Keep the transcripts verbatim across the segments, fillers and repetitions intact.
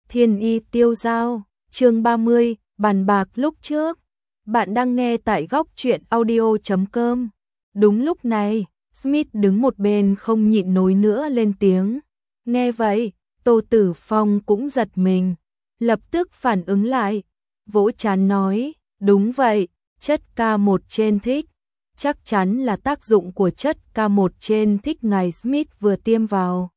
Thiên y tiêu dao, chương ba mươi, bàn bạc lúc trước. Bạn đang nghe tại góc truyện audio chấm com. Đúng lúc này, Smith đứng một bên không nhịn nổi nữa lên tiếng. Nghe vậy, Tô Tử Phong cũng giật mình, lập tức phản ứng lại, vỗ trán nói, đúng vậy, chất K một trên thích, chắc chắn là tác dụng của chất K một trên thích ngài Smith vừa tiêm vào.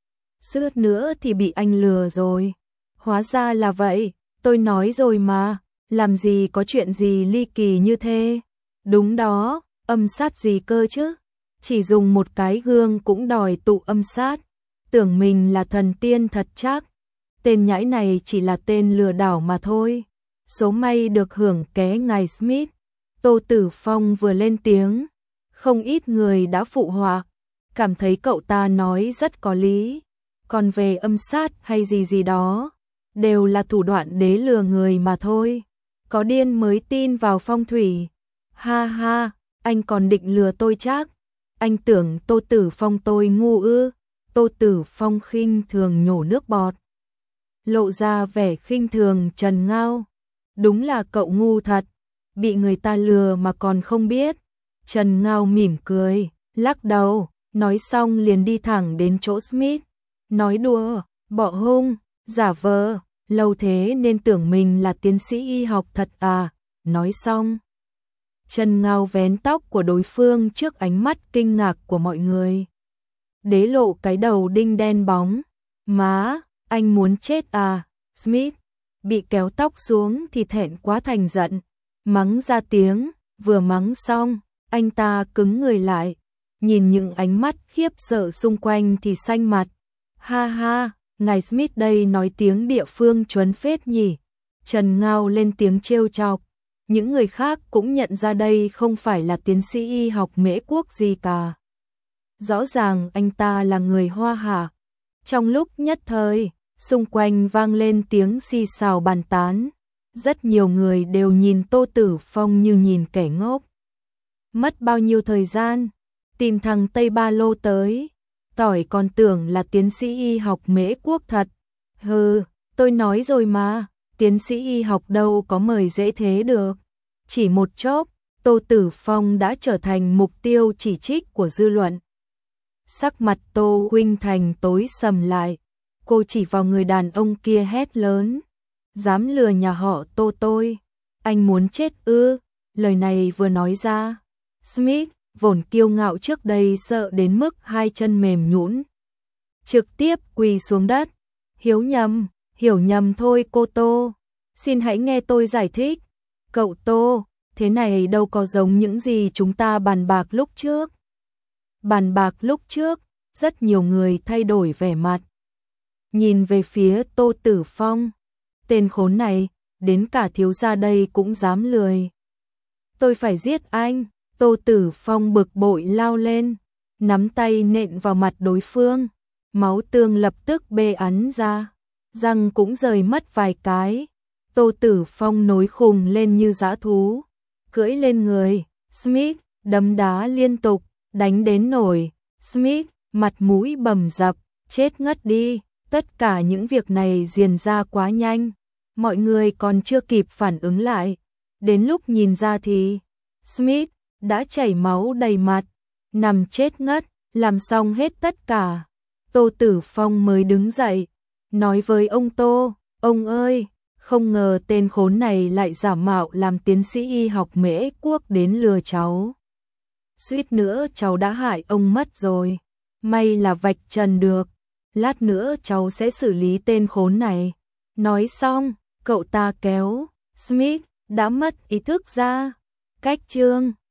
Suýt nữa thì bị anh lừa rồi. Hóa ra là vậy, tôi nói rồi mà, làm gì có chuyện gì ly kỳ như thế. Đúng đó, âm sát gì cơ chứ, chỉ dùng một cái gương cũng đòi tụ âm sát, tưởng mình là thần tiên thật chắc. Tên nhãi này chỉ là tên lừa đảo mà thôi. Số may được hưởng ké ngài Smith. Tô Tử Phong vừa lên tiếng, không ít người đã phụ họa, cảm thấy cậu ta nói rất có lý. Còn về âm sát hay gì gì đó, đều là thủ đoạn đế lừa người mà thôi. Có điên mới tin vào phong thủy. Ha ha, anh còn định lừa tôi chắc. Anh tưởng Tô Tử Phong tôi ngu ư? Tô Tử Phong khinh thường nhổ nước bọt, lộ ra vẻ khinh thường trần ngao. Đúng là cậu ngu thật, bị người ta lừa mà còn không biết. Trần Ngao mỉm cười, lắc đầu, nói xong liền đi thẳng đến chỗ Smith. Nói đùa, bỏ hung, giả vờ, lâu thế nên tưởng mình là tiến sĩ y học thật à. Nói xong, Trần Ngao vén tóc của đối phương trước ánh mắt kinh ngạc của mọi người. Đế lộ cái đầu đinh đen bóng. Má, anh muốn chết à? Smith bị kéo tóc xuống thì thẹn quá thành giận, mắng ra tiếng. Vừa mắng xong, anh ta cứng người lại, nhìn những ánh mắt khiếp sợ xung quanh thì xanh mặt. Ha ha, ngài Smith đây nói tiếng địa phương chuấn phết nhỉ. Trần Ngao lên tiếng trêu chọc. Những người khác cũng nhận ra đây không phải là tiến sĩ y học Mễ Quốc gì cả. Rõ ràng anh ta là người Hoa Hạ. Trong lúc nhất thời, xung quanh vang lên tiếng xì xào bàn tán. Rất nhiều người đều nhìn Tô Tử Phong như nhìn kẻ ngốc. Mất bao nhiêu thời gian, tìm thằng Tây Ba Lô tới. Tỏi còn tưởng là tiến sĩ y học Mễ Quốc thật. Hừ, tôi nói rồi mà, tiến sĩ y học đâu có mời dễ thế được. Chỉ một chốc, Tô Tử Phong đã trở thành mục tiêu chỉ trích của dư luận. Sắc mặt Tô Huynh Thành tối sầm lại, cô chỉ vào người đàn ông kia hét lớn. Dám lừa nhà họ Tô tôi, anh muốn chết ư? Lời này vừa nói ra, Smith vốn kiêu ngạo trước đây sợ đến mức hai chân mềm nhũn, trực tiếp quỳ xuống đất. Hiếu nhầm, hiểu nhầm thôi cô Tô, xin hãy nghe tôi giải thích. Cậu Tô, thế này đâu có giống những gì chúng ta bàn bạc lúc trước. Bàn bạc lúc trước, rất nhiều người thay đổi vẻ mặt, nhìn về phía Tô Tử Phong. Tên khốn này, đến cả thiếu gia đây cũng dám lười. Tôi phải giết anh. Tô Tử Phong bực bội lao lên, nắm tay nện vào mặt đối phương. Máu tương lập tức bê ắn ra, răng cũng rời mất vài cái. Tô Tử Phong nổi khùng lên như dã thú, cưỡi lên người Smith, đấm đá liên tục, đánh đến nổi Smith mặt mũi bầm dập, chết ngất đi. Tất cả những việc này diễn ra quá nhanh, mọi người còn chưa kịp phản ứng lại. Đến lúc nhìn ra thì Smith đã chảy máu đầy mặt, nằm chết ngất. Làm xong hết tất cả, Tô Tử Phong mới đứng dậy, nói với ông Tô, ông ơi, không ngờ tên khốn này lại giả mạo làm tiến sĩ y học Mễ Quốc đến lừa cháu. Suýt nữa cháu đã hại ông mất rồi, may là vạch trần được, lát nữa cháu sẽ xử lý tên khốn này. Nói xong, cậu ta kéo Smith đã mất ý thức ra. Cách chương